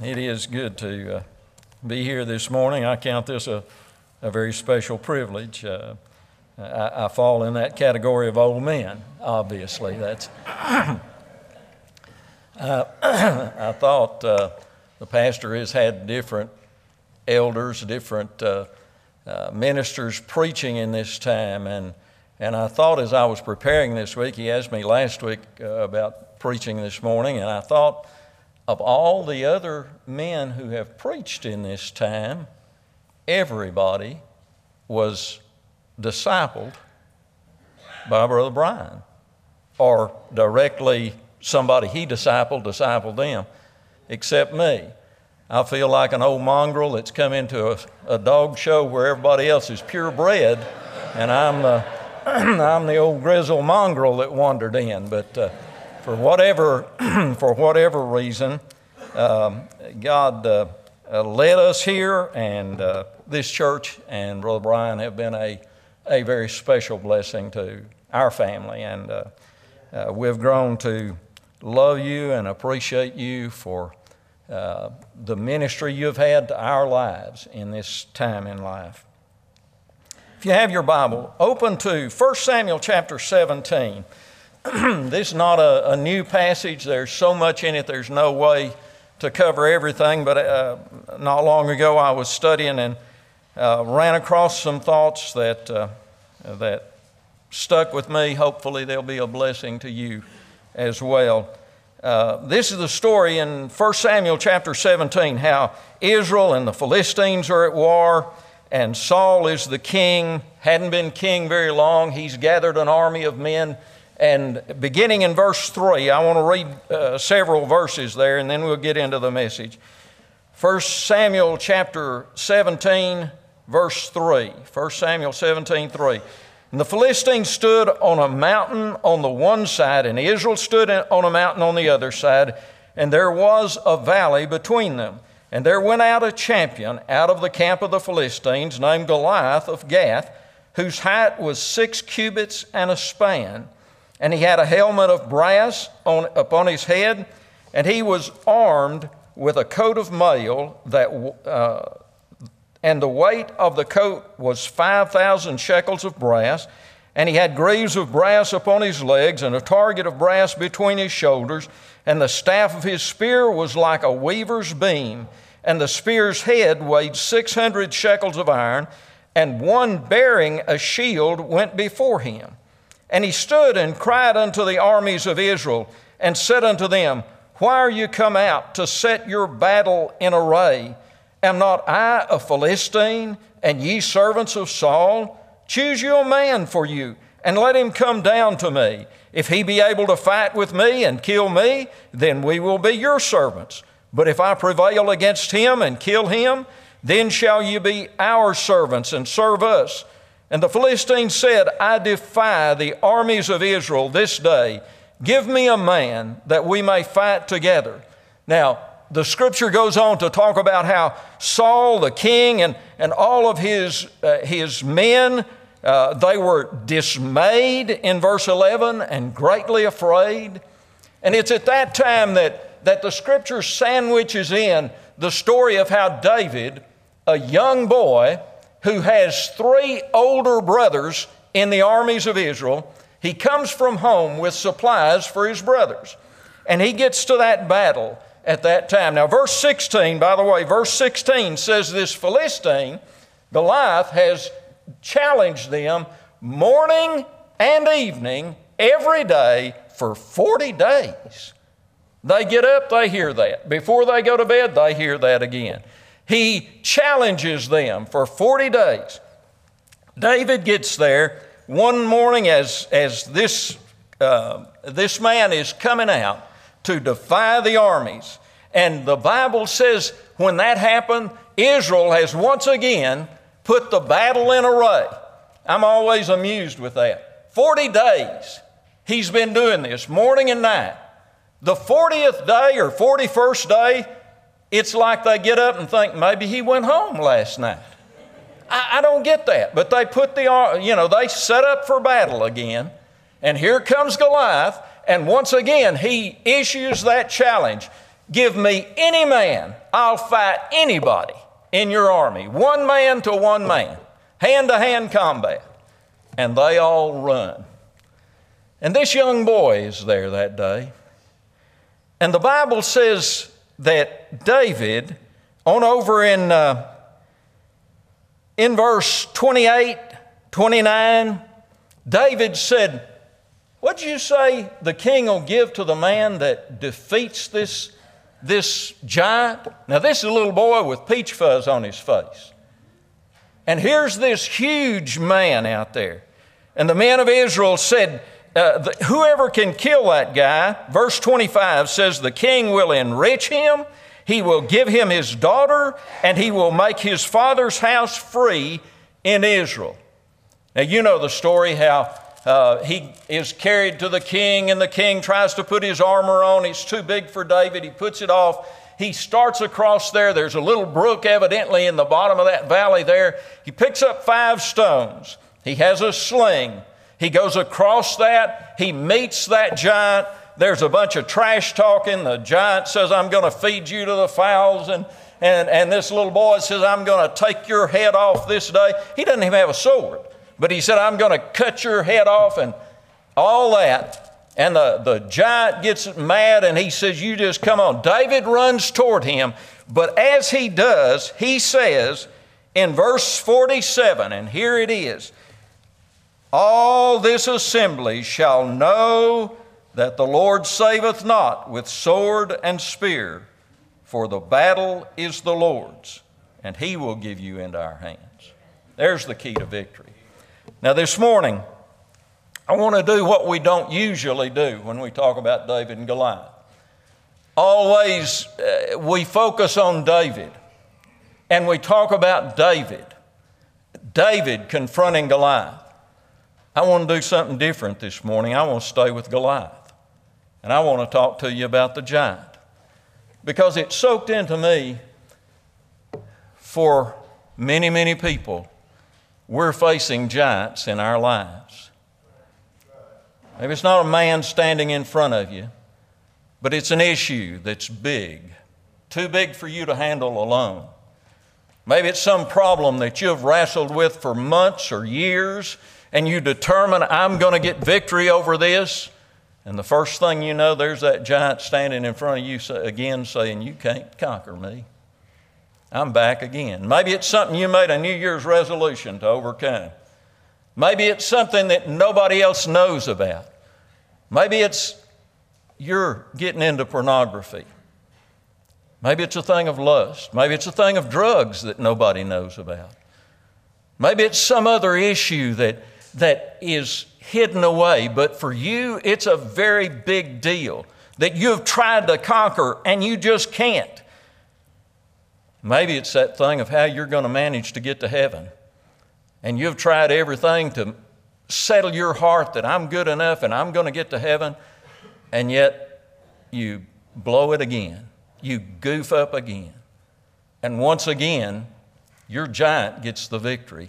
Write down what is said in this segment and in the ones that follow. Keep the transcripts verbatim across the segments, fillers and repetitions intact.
It is good to uh, be here this morning. I count this a, a very special privilege. Uh, I, I fall in that category of old men, obviously. That's. uh, I thought uh, the pastor has had different elders, different uh, uh, ministers preaching in this time, and and I thought as I was preparing this week, he asked me last week uh, about preaching this morning, and I thought, of all the other men who have preached in this time, everybody was discipled by Brother Brian, or directly somebody he discipled, discipled them, except me. I feel like an old mongrel that's come into a, a dog show where everybody else is purebred, and I'm the, I'm the old grizzled mongrel that wandered in. But uh, For whatever, for whatever reason, um, God uh, uh, led us here, and uh, this church and Brother Brian have been a, a very special blessing to our family, and uh, uh, we've grown to love you and appreciate you for uh, the ministry you've had to our lives in this time in life. If you have your Bible, open to First Samuel chapter seventeen. This is not a, a new passage. There's so much in it, there's no way to cover everything. But uh, not long ago, I was studying and uh, ran across some thoughts that, uh, that stuck with me. Hopefully, they'll be a blessing to you as well. Uh, this is the story in First Samuel chapter seventeen, how Israel and the Philistines are at war, and Saul is the king. Hadn't been king very long. He's gathered an army of men. And beginning in verse three, I want to read uh, several verses there, and then we'll get into the message. First Samuel chapter seventeen, verse three. First Samuel seventeen, three. And the Philistines stood on a mountain on the one side, and Israel stood on a mountain on the other side, and there was a valley between them. And there went out a champion out of the camp of the Philistines, named Goliath of Gath, whose height was six cubits and a span. And he had a helmet of brass on, upon his head, and he was armed with a coat of mail, that, uh, and the weight of the coat was five thousand shekels of brass, and he had greaves of brass upon his legs, and a target of brass between his shoulders, and the staff of his spear was like a weaver's beam, and the spear's head weighed six hundred shekels of iron, and one bearing a shield went before him. And he stood and cried unto the armies of Israel, and said unto them, Why are you come out to set your battle in array? Am not I a Philistine, and ye servants of Saul? Choose you a man for you, and let him come down to me. If he be able to fight with me and kill me, then we will be your servants. But if I prevail against him and kill him, then shall you be our servants and serve us. And the Philistines said, I defy the armies of Israel this day. Give me a man that we may fight together. Now, the scripture goes on to talk about how Saul, the king, and, and all of his, uh, his men, uh, they were dismayed in verse eleven and greatly afraid. And it's at that time that, that the scripture sandwiches in the story of how David, a young boy, who has three older brothers in the armies of Israel, he comes from home with supplies for his brothers. And he gets to that battle at that time. Now, verse sixteen, by the way, verse sixteen says this Philistine, Goliath, has challenged them morning and evening every day for forty days. They get up, they hear that. Before they go to bed, they hear that again. He challenges them for forty days. David gets there one morning as, as this, uh, this man is coming out to defy the armies. And the Bible says when that happened, Israel has once again put the battle in array. I'm always amused with that. forty days he's been doing this, morning and night. The fortieth day or forty-first day, it's like they get up and think, maybe he went home last night. I, I don't get that. But they put the, you know, they set up for battle again. And here comes Goliath. And once again, he issues that challenge. Give me any man I'll fight anybody in your army, one man to one man, hand-to-hand combat. And they all run. And this young boy is there that day. And the Bible says that David, on over in, uh, in verse twenty-eight, twenty-nine, David said, what'd you say the king will give to the man that defeats this, this giant? Now, this is a little boy with peach fuzz on his face. And here's this huge man out there. And the men of Israel said, uh, the, whoever can kill that guy, verse twenty-five says, the king will enrich him, he will give him his daughter, and he will make his father's house free in Israel. Now, you know the story how uh, he is carried to the king, and the king tries to put his armor on. It's too big for David. He puts it off. He starts across there. There's a little brook evidently in the bottom of that valley there. He picks up five stones. He has a sling. He goes across that. He meets that giant. There's a bunch of trash talking. The giant says, I'm going to feed you to the fowls. And, and, and this little boy says, I'm going to take your head off this day. He doesn't even have a sword. But he said, I'm going to cut your head off and all that. And the, the giant gets mad and he says, you just come on. David runs toward him. But as he does, he says in verse forty-seven, and here it is, all this assembly shall know that the Lord saveth not with sword and spear, for the battle is the Lord's, and he will give you into our hands. There's the key to victory. Now this morning, I want to do what we don't usually do when we talk about David and Goliath. Always uh, we focus on David, and we talk about David. David confronting Goliath. I want to do something different this morning. I want to stay with Goliath. And I want to talk to you about the giant. Because it soaked into me, for many, many people, we're facing giants in our lives. Maybe it's not a man standing in front of you, but it's an issue that's big, too big for you to handle alone. Maybe it's some problem that you've wrestled with for months or years, and you determine, I'm going to get victory over this. And the first thing you know, there's that giant standing in front of you again saying, you can't conquer me. I'm back again. Maybe it's something you made a New Year's resolution to overcome. Maybe it's something that nobody else knows about. Maybe it's you're getting into pornography. Maybe it's a thing of lust. Maybe it's a thing of drugs that nobody knows about. Maybe it's some other issue that that is hidden away, but for you, it's a very big deal that you've tried to conquer and you just can't. Maybe it's that thing of how you're going to manage to get to heaven. And you've tried everything to settle your heart that I'm good enough and I'm going to get to heaven, and yet you blow it again. You goof up again. And once again, your giant gets the victory.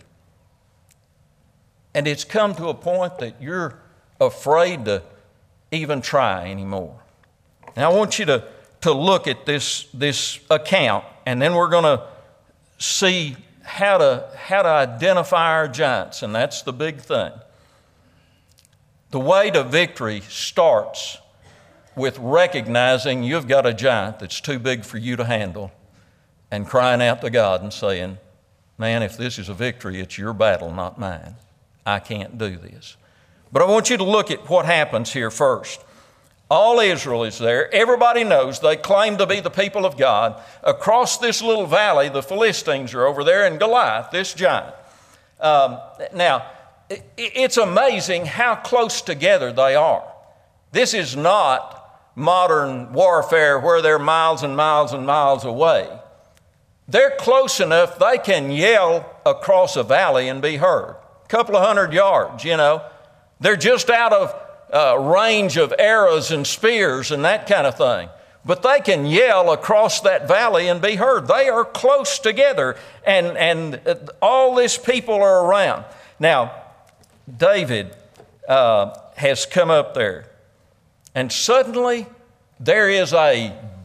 And it's come to a point that you're afraid to even try anymore. Now, I want you to, to look at this, this account, and then we're going to see how to, how to identify our giants, and that's the big thing. The way to victory starts with recognizing you've got a giant that's too big for you to handle and crying out to God and saying, man, if this is a victory, it's your battle, not mine. I can't do this. But I want you to look at what happens here first. All Israel is there. Everybody knows they claim to be the people of God. Across this little valley, the Philistines are over there, and Goliath, this giant. Um, now, it, it's amazing how close together they are. This is not modern warfare where they're miles and miles and miles away. They're close enough they can yell across a valley and be heard. Couple of hundred yards, you know. They're just out of uh, range of arrows and spears and that kind of thing. But they can yell across that valley and be heard. They are close together, and, and all these people are around. Now, David uh, has come up there, and suddenly there is a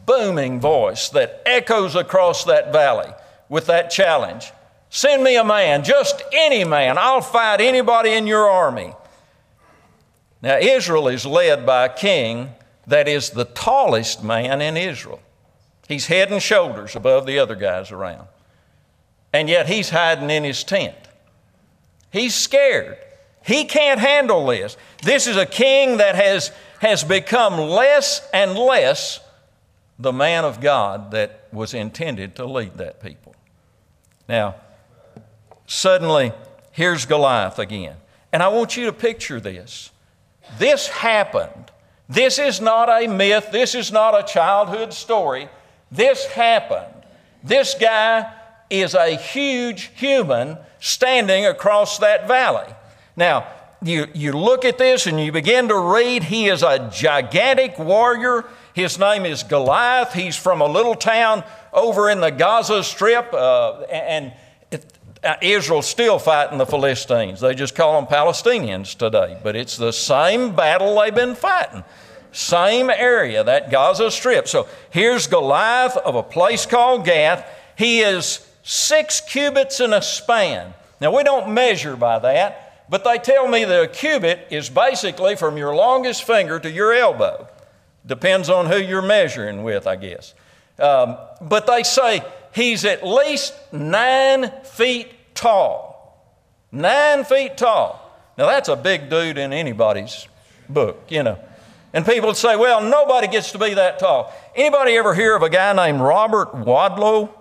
booming voice that echoes across that valley with that challenge. Send me a man, just any man. I'll fight anybody in your army. Now, Israel is led by a king that is the tallest man in Israel. He's head and shoulders above the other guys around. And yet he's hiding in his tent. He's scared. He can't handle this. This is a king that has, has become less and less the man of God that was intended to lead that people. Now, suddenly, here's Goliath again. And I want you to picture this. This happened. This is not a myth. This is not a childhood story. This happened. This guy is a huge human standing across that valley. Now, you, you look at this and you begin to read, he is a gigantic warrior. His name is Goliath. He's from a little town over in the Gaza Strip, uh, and it, uh, Israel's still fighting the Philistines. They just call them Palestinians today, but it's the same battle they've been fighting. Same area, that Gaza Strip. So here's Goliath of a place called Gath. He is six cubits in a span. Now, we don't measure by that, but they tell me that a cubit is basically from your longest finger to your elbow. Depends on who you're measuring with, I guess. Um, but they say he's at least nine feet tall. Nine feet tall. Now, that's a big dude in anybody's book, you know. And people say, well, nobody gets to be that tall. Anybody ever hear of a guy named Robert Wadlow?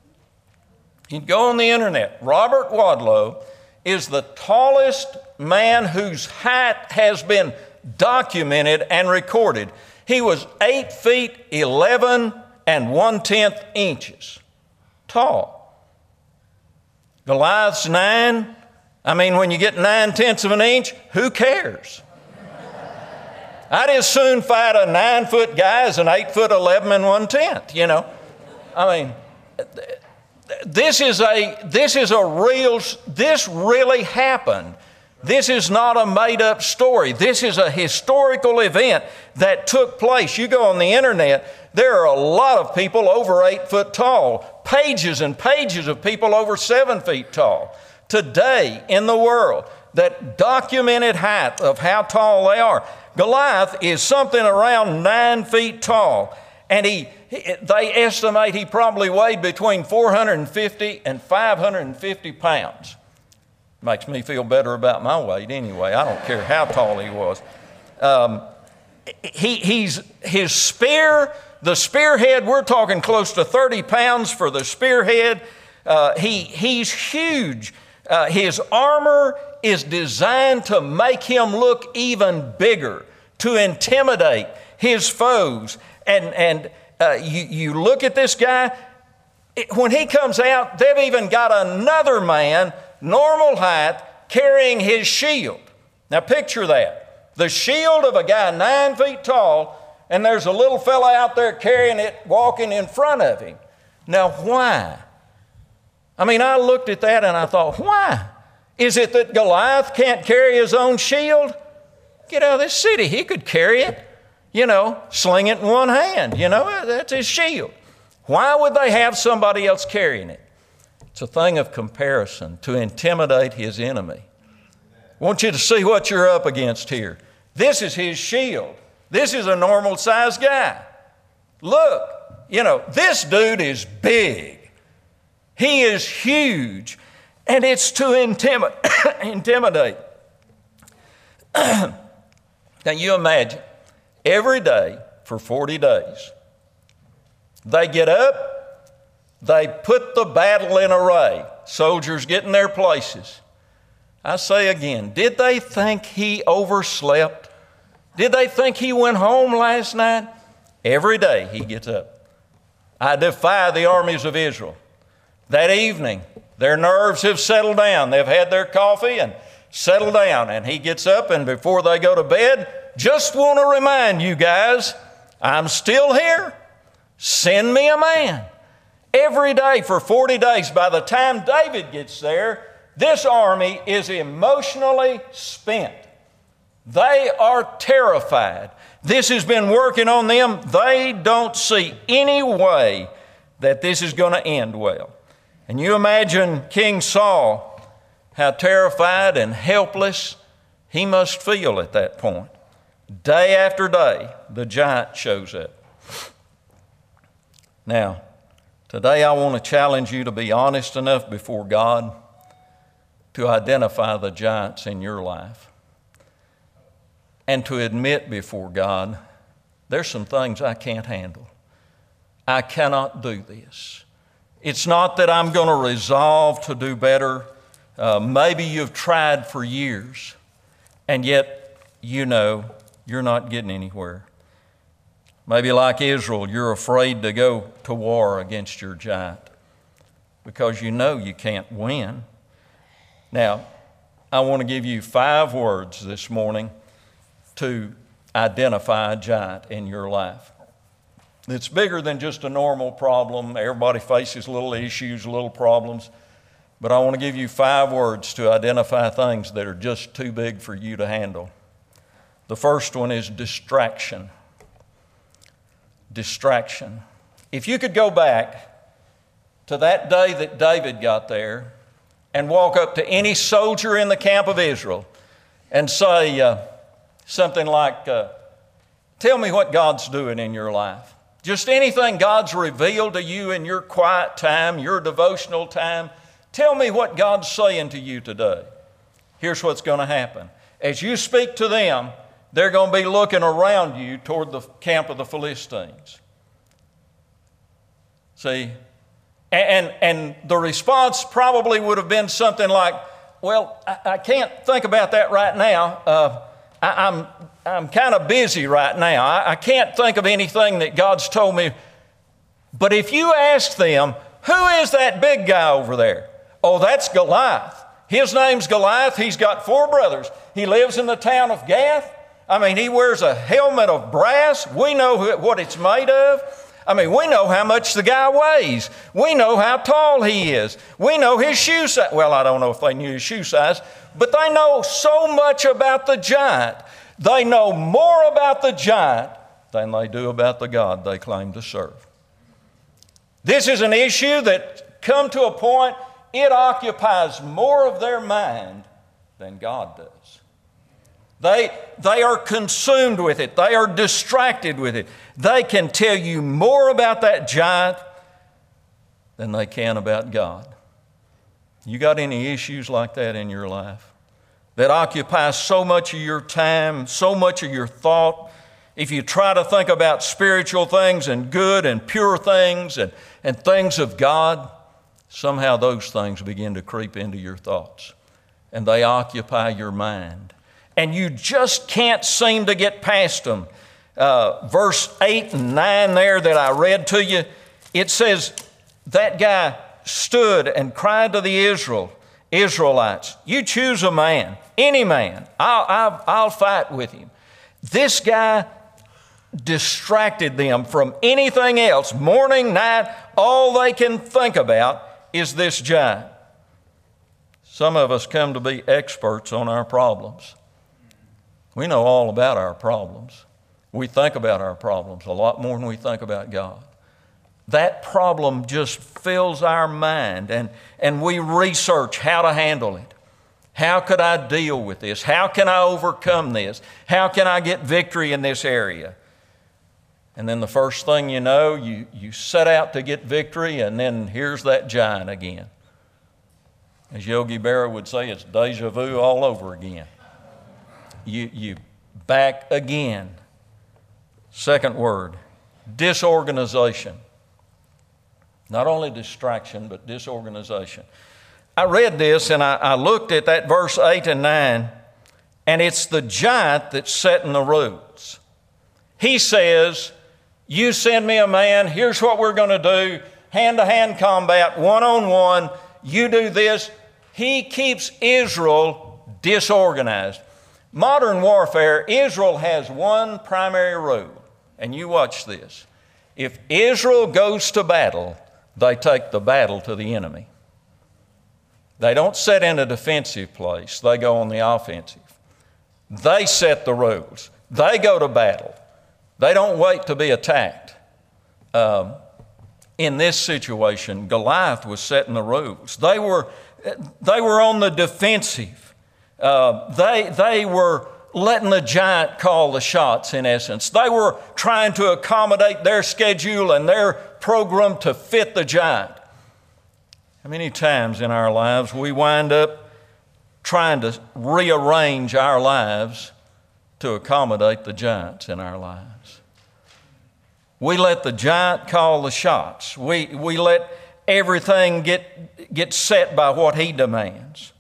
You can go on the internet. Robert Wadlow is the tallest man whose height has been documented and recorded. He was eight feet, eleven and one-tenth inches tall. Goliath's nine. I mean, when you get nine-tenths of an inch, who cares? I'd as soon fight a nine-foot guy as an eight-foot, eleven and one-tenth, you know. I mean, this is a, this is a real, this really happened. This is not a made-up story. This is a historical event that took place. You go on the internet, there are a lot of people over eight foot tall, pages and pages of people over seven feet tall today in the world, that documented height of how tall they are. Goliath is something around nine feet tall, and he, they estimate he probably weighed between four hundred fifty and five hundred fifty pounds. Makes me feel better about my weight anyway. I don't care how tall he was. Um, he, he's, his spear, the spearhead, we're talking close to thirty pounds for the spearhead. Uh, he, he's huge. Uh, his armor is designed to make him look even bigger, to intimidate his foes. And, and uh, you, you look at this guy, it, when he comes out, they've even got another man, normal height, carrying his shield. Now picture that. The shield of a guy nine feet tall, and there's a little fella out there carrying it, walking in front of him. Now why? I mean, I looked at that and I thought, why? Is it that Goliath can't carry his own shield? Get out of this city. He could carry it, you know, sling it in one hand. You know, that's his shield. Why would they have somebody else carrying it? It's a thing of comparison to intimidate his enemy. I want you to see what you're up against here. This is his shield. This is a normal sized guy. Look, you know, this dude is big. He is huge, and it's to intimi- intimidate. Now you imagine, every day for forty days, they get up, they put the battle in array, soldiers get in their places. I say again, did they think he overslept? Did they think he went home last night? Every day he gets up. I defy the armies of Israel. That evening, their nerves have settled down. They've had their coffee and settled down. And he gets up, and before they go to bed, just want to remind you guys, I'm still here. Send me a man. Every day for forty days. By the time David gets there, this army is emotionally spent. They are terrified. This has been working on them. They don't see any way that this is going to end well. And you imagine King Saul, how terrified and helpless he must feel at that point. Day after day, the giant shows up. Now, today I want to challenge you to be honest enough before God to identify the giants in your life and to admit before God, there's some things I can't handle. I cannot do this. It's not that I'm going to resolve to do better. Uh, maybe you've tried for years, and yet you know you're not getting anywhere. Maybe like Israel, you're afraid to go to war against your giant because you know you can't win. Now, I want to give you five words this morning to identify a giant in your life. It's bigger than just a normal problem. Everybody faces little issues, little problems. But I want to give you five words to identify things that are just too big for you to handle. The first one is distraction. Distraction. If you could go back to that day that David got there and walk up to any soldier in the camp of Israel and say uh, something like, uh, tell me what God's doing in your life. Just anything God's revealed to you in your quiet time, your devotional time. Tell me what God's saying to you today. Here's what's going to happen. As you speak to them, they're going to be looking around you toward the camp of the Philistines. See? And, and, and the response probably would have been something like, well, I, I can't think about that right now. Uh, I, I'm, I'm kind of busy right now. I, I can't think of anything that God's told me. But if you ask them, who is that big guy over there? Oh, that's Goliath. His name's Goliath. He's got four brothers. He lives in the town of Gath. I mean, he wears a helmet of brass. We know who, what it's made of. I mean, we know how much the guy weighs. We know how tall he is. We know his shoe size. Well, I don't know if they knew his shoe size, but they know so much about the giant. They know more about the giant than they do about the God they claim to serve. This is an issue that come to a point, it occupies more of their mind than God does. They, they are consumed with it. They are distracted with it. They can tell you more about that giant than they can about God. You got any issues like that in your life that occupy so much of your time, so much of your thought? If you try to think about spiritual things and good and pure things and, and things of God, somehow those things begin to creep into your thoughts and they occupy your mind. And you just can't seem to get past them. Uh, verse eight and nine there that I read to you, it says, that guy stood and cried to the Israel, Israelites, you choose a man, any man, I'll, I'll, I'll fight with him. This guy distracted them from anything else. Morning, night, all they can think about is this giant. Some of us come to be experts on our problems. We know all about our problems. We think about our problems a lot more than we think about God. That problem just fills our mind, and, and we research how to handle it. How could I deal with this? How can I overcome this? How can I get victory in this area? And then the first thing you know, you, you set out to get victory, and then here's that giant again. As Yogi Berra would say, it's deja vu all over again. You, you back again. Second word, disorganization. Not only distraction, but disorganization. I read this and I, I looked at that verse eight and nine, and it's the giant that's setting the rules. He says, you send me a man, here's what we're going to do, hand-to-hand combat, one-on-one, you do this. He keeps Israel disorganized. Modern warfare, Israel has one primary rule, and you watch this. If Israel goes to battle, they take the battle to the enemy. They don't sit in a defensive place, they go on the offensive. They set the rules. They go to battle. They don't wait to be attacked. Um, in this situation, Goliath was setting the rules. They were, they were on the defensive. Uh, they, they were letting the giant call the shots, in essence. They were trying to accommodate their schedule and their program to fit the giant. How many times in our lives we wind up trying to rearrange our lives to accommodate the giants in our lives? We let the giant call the shots. We, we let everything get, get set by what he demands.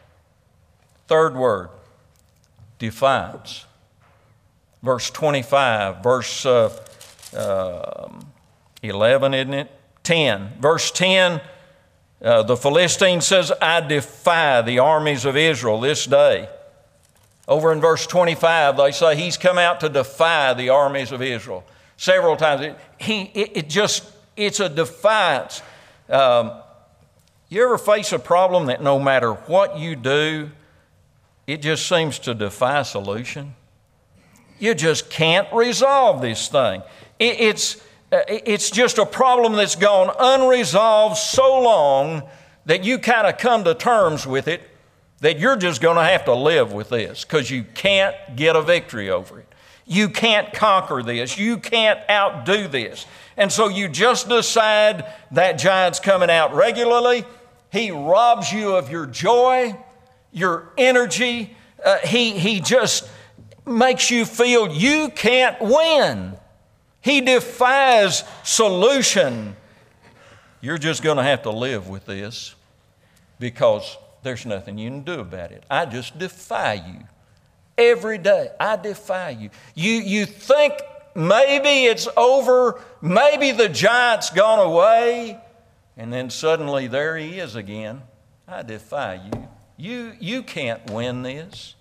Third word, defiance. Verse twenty-five, verse uh, uh, eleven, isn't it? ten. Verse ten, uh, the Philistine says, I defy the armies of Israel this day. Over in verse twenty-five, they say he's come out to defy the armies of Israel. Several times. It, he, it, it just, it's a defiance. Um, you ever face a problem that no matter what you do, it just seems to defy solution? You just can't resolve this thing. It, it's, it's just a problem that's gone unresolved so long that you kind of come to terms with it that you're just going to have to live with this because you can't get a victory over it. You can't conquer this. You can't outdo this. And so you just decide that giant's coming out regularly. He robs you of your joy, your energy. Uh, he, he just makes you feel you can't win. He defies solution. You're just going to have to live with this because there's nothing you can do about it. I just defy you. Every day, I defy you. You, you think maybe it's over, maybe the giant's gone away, and then suddenly there he is again. I defy you. You, you can't win this.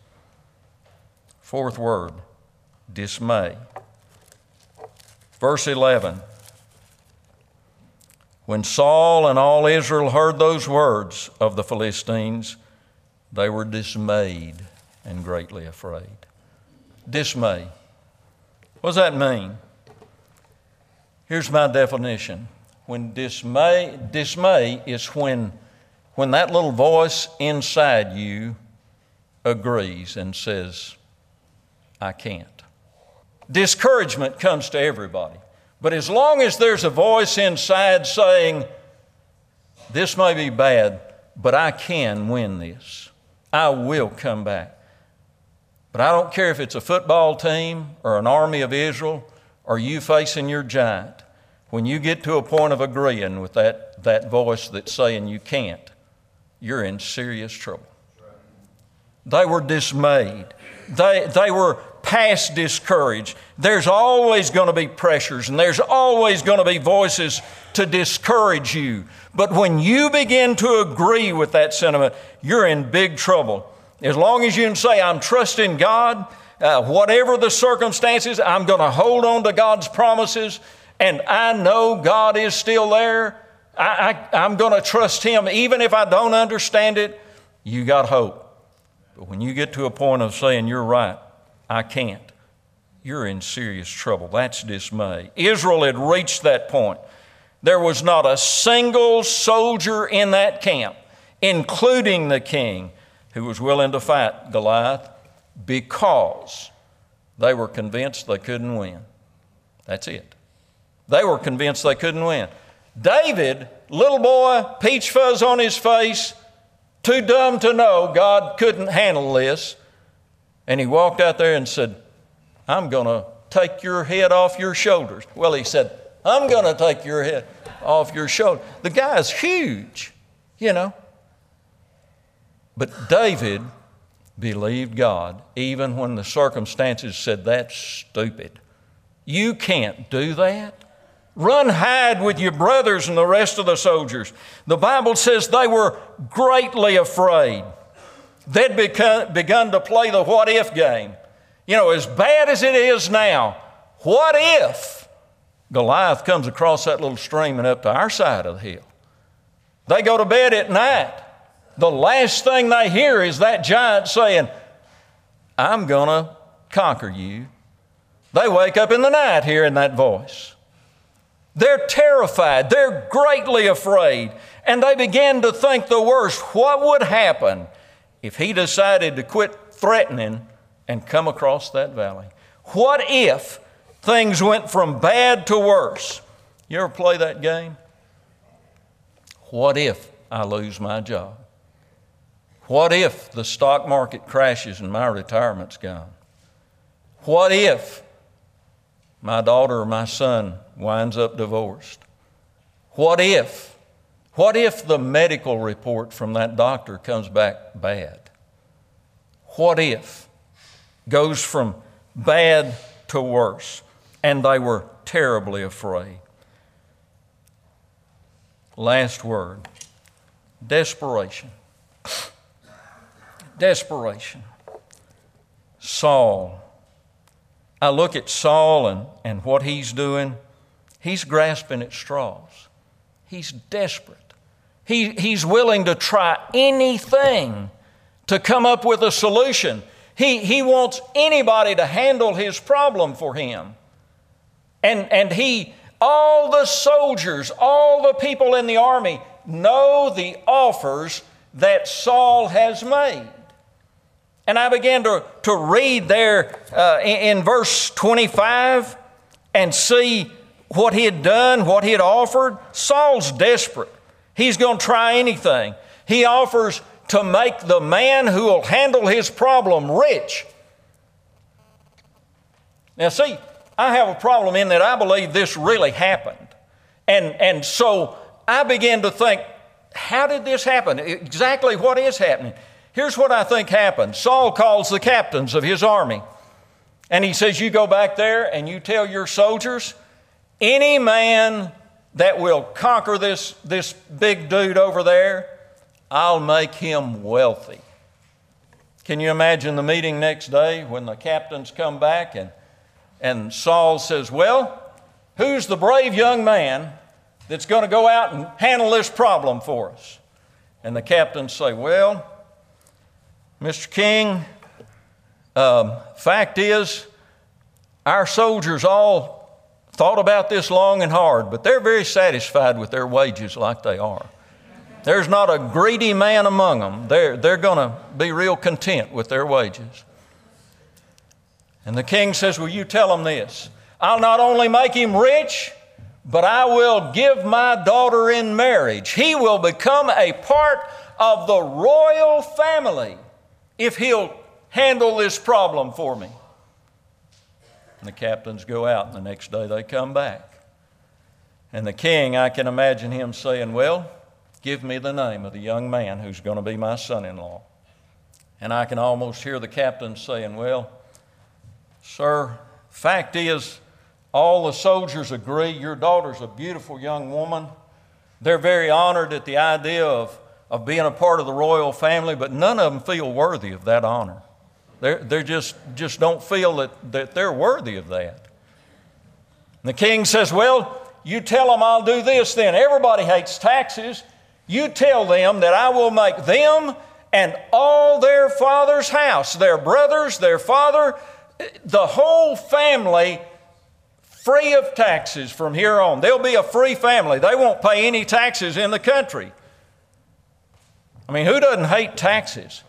Fourth word, dismay. Verse eleven. When Saul and all Israel heard those words of the Philistines, they were dismayed and greatly afraid. Dismay. What does that mean? Here's my definition. When dismay, dismay is when, when that little voice inside you agrees and says, I can't. Discouragement comes to everybody. But as long as there's a voice inside saying, this may be bad, but I can win this. I will come back. But I don't care if it's a football team or an army of Israel or you facing your giant. When you get to a point of agreeing with that, that voice that's saying you can't, you're in serious trouble. They were dismayed. They, they were past discouraged. There's always going to be pressures and there's always going to be voices to discourage you. But when you begin to agree with that sentiment, you're in big trouble. As long as you can say, I'm trusting God, uh, whatever the circumstances, I'm going to hold on to God's promises, and I know God is still there. I, I, I'm going to trust Him even if I don't understand it. You got hope. But when you get to a point of saying, you're right, I can't, you're in serious trouble. That's dismay. Israel had reached that point. There was not a single soldier in that camp, including the king, who was willing to fight Goliath because they were convinced they couldn't win. That's it. They were convinced they couldn't win. David, little boy, peach fuzz on his face, too dumb to know God couldn't handle this. And he walked out there and said, I'm going to take your head off your shoulders. Well, he said, I'm going to take your head off your shoulder. The guy's huge, you know. But David believed God even when the circumstances said, that's stupid. You can't do that. Run hide with your brothers and the rest of the soldiers. The Bible says they were greatly afraid. They'd begun, begun to play the what if game. You know, as bad as it is now, what if Goliath comes across that little stream and up to our side of the hill? They go to bed at night. The last thing they hear is that giant saying, I'm going to conquer you. They wake up in the night hearing that voice. They're terrified. They're greatly afraid. And they begin to think the worst. What would happen if he decided to quit threatening and come across that valley? What if things went from bad to worse? You ever play that game? What if I lose my job? What if the stock market crashes and my retirement's gone? What if my daughter or my son winds up divorced? What if? What if the medical report from that doctor comes back bad? What if? Goes from bad to worse. And they were terribly afraid. Last word. Desperation. Desperation. Saul. I look at Saul and, and what he's doing. He's grasping at straws. He's desperate. He, he's willing to try anything to come up with a solution. He, he wants anybody to handle his problem for him. And, and he, all the soldiers, all the people in the army know the offers that Saul has made. And I began to, to read there uh, in, in verse twenty-five and see what he had done, what he had offered. Saul's desperate. He's going to try anything. He offers to make the man who will handle his problem rich. Now see, I have a problem in that I believe this really happened. And, and so I began to think, how did this happen? Exactly what is happening? Here's what I think happened. Saul calls the captains of his army. And he says, you go back there and you tell your soldiers, any man that will conquer this, this big dude over there, I'll make him wealthy. Can you imagine the meeting next day when the captains come back and, and Saul says, well, who's the brave young man that's going to go out and handle this problem for us? And the captains say, well, Mister King, um, fact is, our soldiers all thought about this long and hard, but they're very satisfied with their wages like they are. There's not a greedy man among them. They're, they're going to be real content with their wages. And the king says, well, you tell them this. I'll not only make him rich, but I will give my daughter in marriage. He will become a part of the royal family if he'll handle this problem for me. And the captains go out, and the next day they come back. And the king, I can imagine him saying, well, give me the name of the young man who's going to be my son-in-law. And I can almost hear the captain saying, well, sir, fact is, all the soldiers agree your daughter's a beautiful young woman. They're very honored at the idea of, of being a part of the royal family, but none of them feel worthy of that honor. They're, they're just, just don't feel that, that they're worthy of that. And the king says, well, you tell them I'll do this then. Everybody hates taxes. You tell them that I will make them and all their father's house, their brothers, their father, the whole family free of taxes from here on. They'll be a free family. They won't pay any taxes in the country. I mean, who doesn't hate taxes?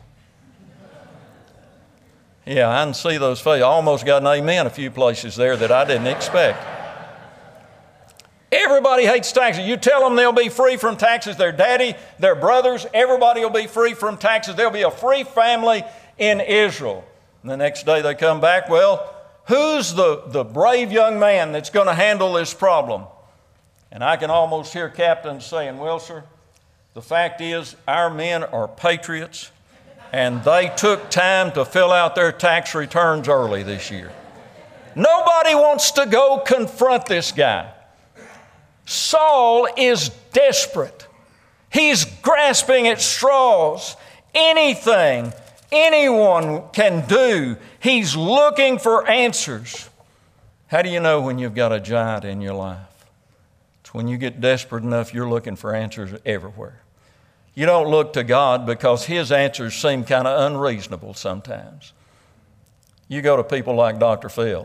Yeah, I can see those faces. I almost got an amen a few places there that I didn't expect. Everybody hates taxes. You tell them they'll be free from taxes. Their daddy, their brothers, everybody will be free from taxes. There'll be a free family in Israel. And the next day they come back, well, who's the, the brave young man that's going to handle this problem? And I can almost hear captains saying, well, sir, the fact is our men are patriots, and they took time to fill out their tax returns early this year. Nobody wants to go confront this guy. Saul is desperate. He's grasping at straws. Anything anyone can do. He's looking for answers. How do you know when you've got a giant in your life? It's when you get desperate enough, you're looking for answers everywhere. You don't look to God because His answers seem kind of unreasonable sometimes. You go to people like Doctor Phil.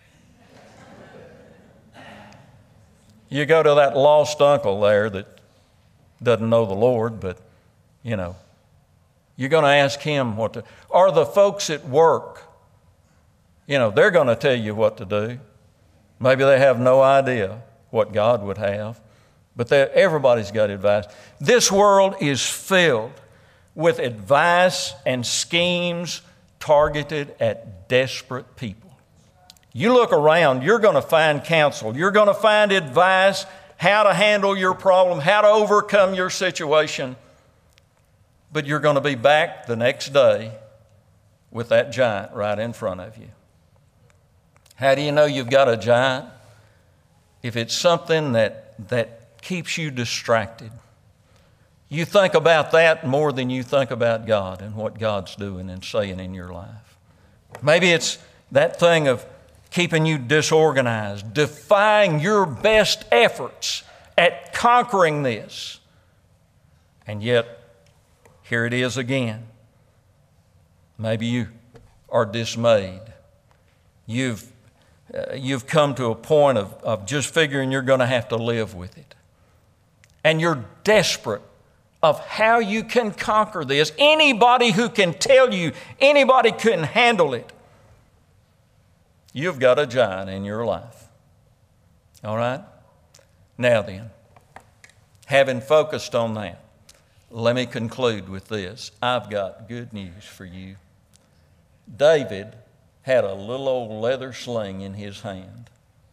You go to that lost uncle there that doesn't know the Lord, but, you know, you're going to ask him what to, or the folks at work, you know, they're going to tell you what to do. Maybe they have no idea what God would have, but everybody's got advice. This world is filled with advice and schemes targeted at desperate people. You look around, you're going to find counsel. You're going to find advice, how to handle your problem, how to overcome your situation. But you're going to be back the next day with that giant right in front of you. How do you know you've got a giant? If it's something that, that keeps you distracted. You think about that more than you think about God and what God's doing and saying in your life. Maybe it's that thing of keeping you disorganized, defying your best efforts at conquering this. And yet, here it is again. Maybe you are dismayed. You've, uh, you've come to a point of, of just figuring you're going to have to live with it. And you're desperate of how you can conquer this. Anybody who can tell you, anybody couldn't handle it. You've got a giant in your life. All right? Now then, having focused on that, let me conclude with this. I've got good news for you. David had a little old leather sling in his hand.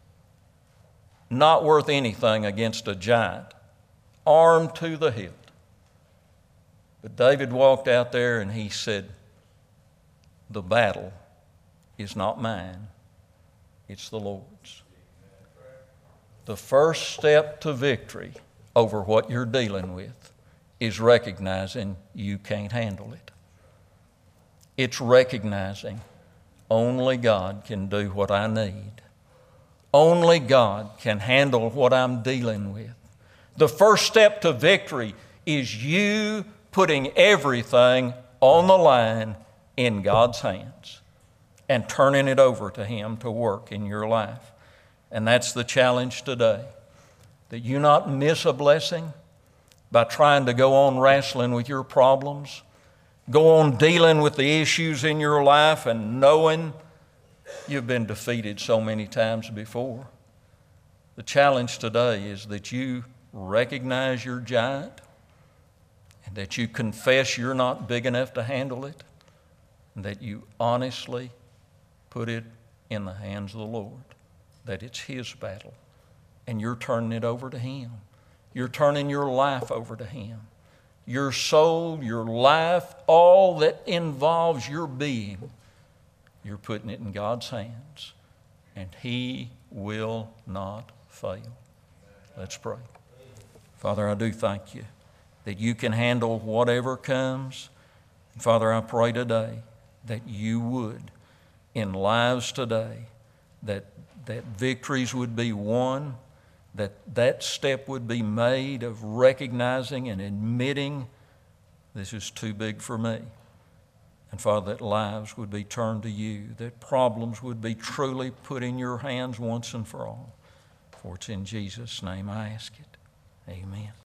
Not worth anything against a giant, armed to the hilt. But David walked out there and he said, the battle is not mine, it's the Lord's. The first step to victory over what you're dealing with is recognizing you can't handle it. It's recognizing only God can do what I need. Only God can handle what I'm dealing with. The first step to victory is you putting everything on the line in God's hands and turning it over to Him to work in your life. And that's the challenge today, that you not miss a blessing by trying to go on wrestling with your problems, go on dealing with the issues in your life and knowing you've been defeated so many times before. The challenge today is that you recognize your giant and that you confess you're not big enough to handle it and that you honestly put it in the hands of the Lord, that it's His battle and you're turning it over to Him. You're turning your life over to Him. Your soul, your life, all that involves your being, you're putting it in God's hands, and He will not fail. Let's pray. Father, I do thank You that You can handle whatever comes. And Father, I pray today that You would, in lives today, that, that victories would be won, that that step would be made of recognizing and admitting this is too big for me. And Father, that lives would be turned to You, that problems would be truly put in Your hands once and for all. For it's in Jesus' name I ask it. Amen.